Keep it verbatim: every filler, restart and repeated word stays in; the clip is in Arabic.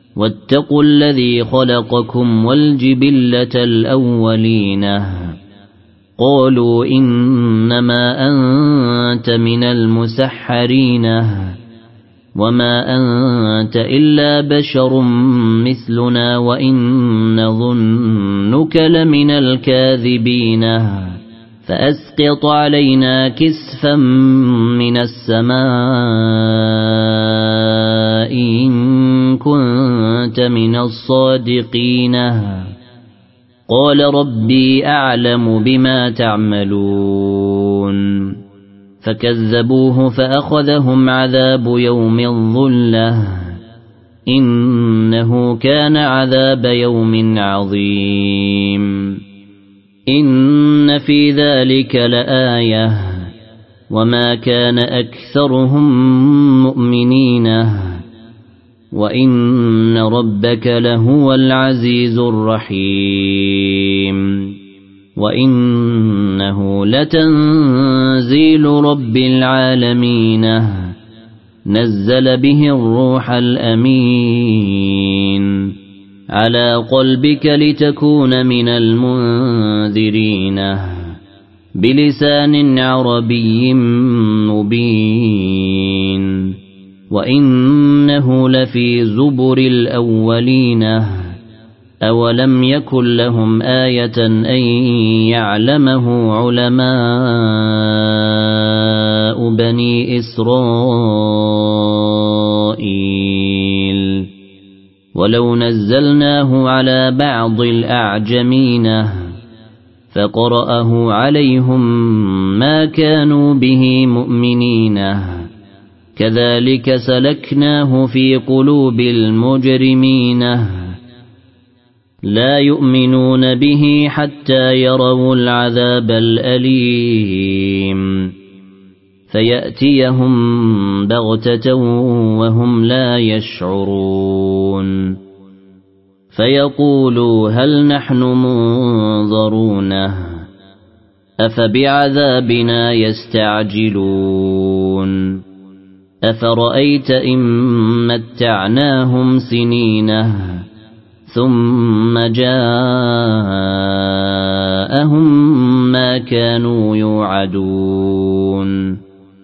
واتقوا الذي خلقكم والجبلة الأولين قالوا إنما أنت من المسحرين وما أنت إلا بشر مثلنا وإن نظنك لمن الكاذبين فأسقط علينا كسفا من السماء إن كنت من الصادقين قال ربي أعلم بما تعملون فكذبوه فأخذهم عذاب يوم الظلة إنه كان عذاب يوم عظيم إن في ذلك لآية وما كان أكثرهم مؤمنين وإن ربك لهو العزيز الرحيم وإنه لتنزيل رب العالمين نزل به الروح الأمين على قلبك لتكون من المنذرين بلسان عربي مبين وإنه لفي زبر الأولين أولم يكن لهم آية أن يعلمه علماء بني إسرائيل ولو نزلناه على بعض الأعجمين فقرأه عليهم ما كانوا به مؤمنين كذلك سلكناه في قلوب المجرمين لا يؤمنون به حتى يروا العذاب الأليم فيأتيهم بغتة وهم لا يشعرون فيقولوا هل نحن منظرون أفبعذابنا يستعجلون أفرأيت إن متعناهم سنين ثم جاءهم ما كانوا يوعدون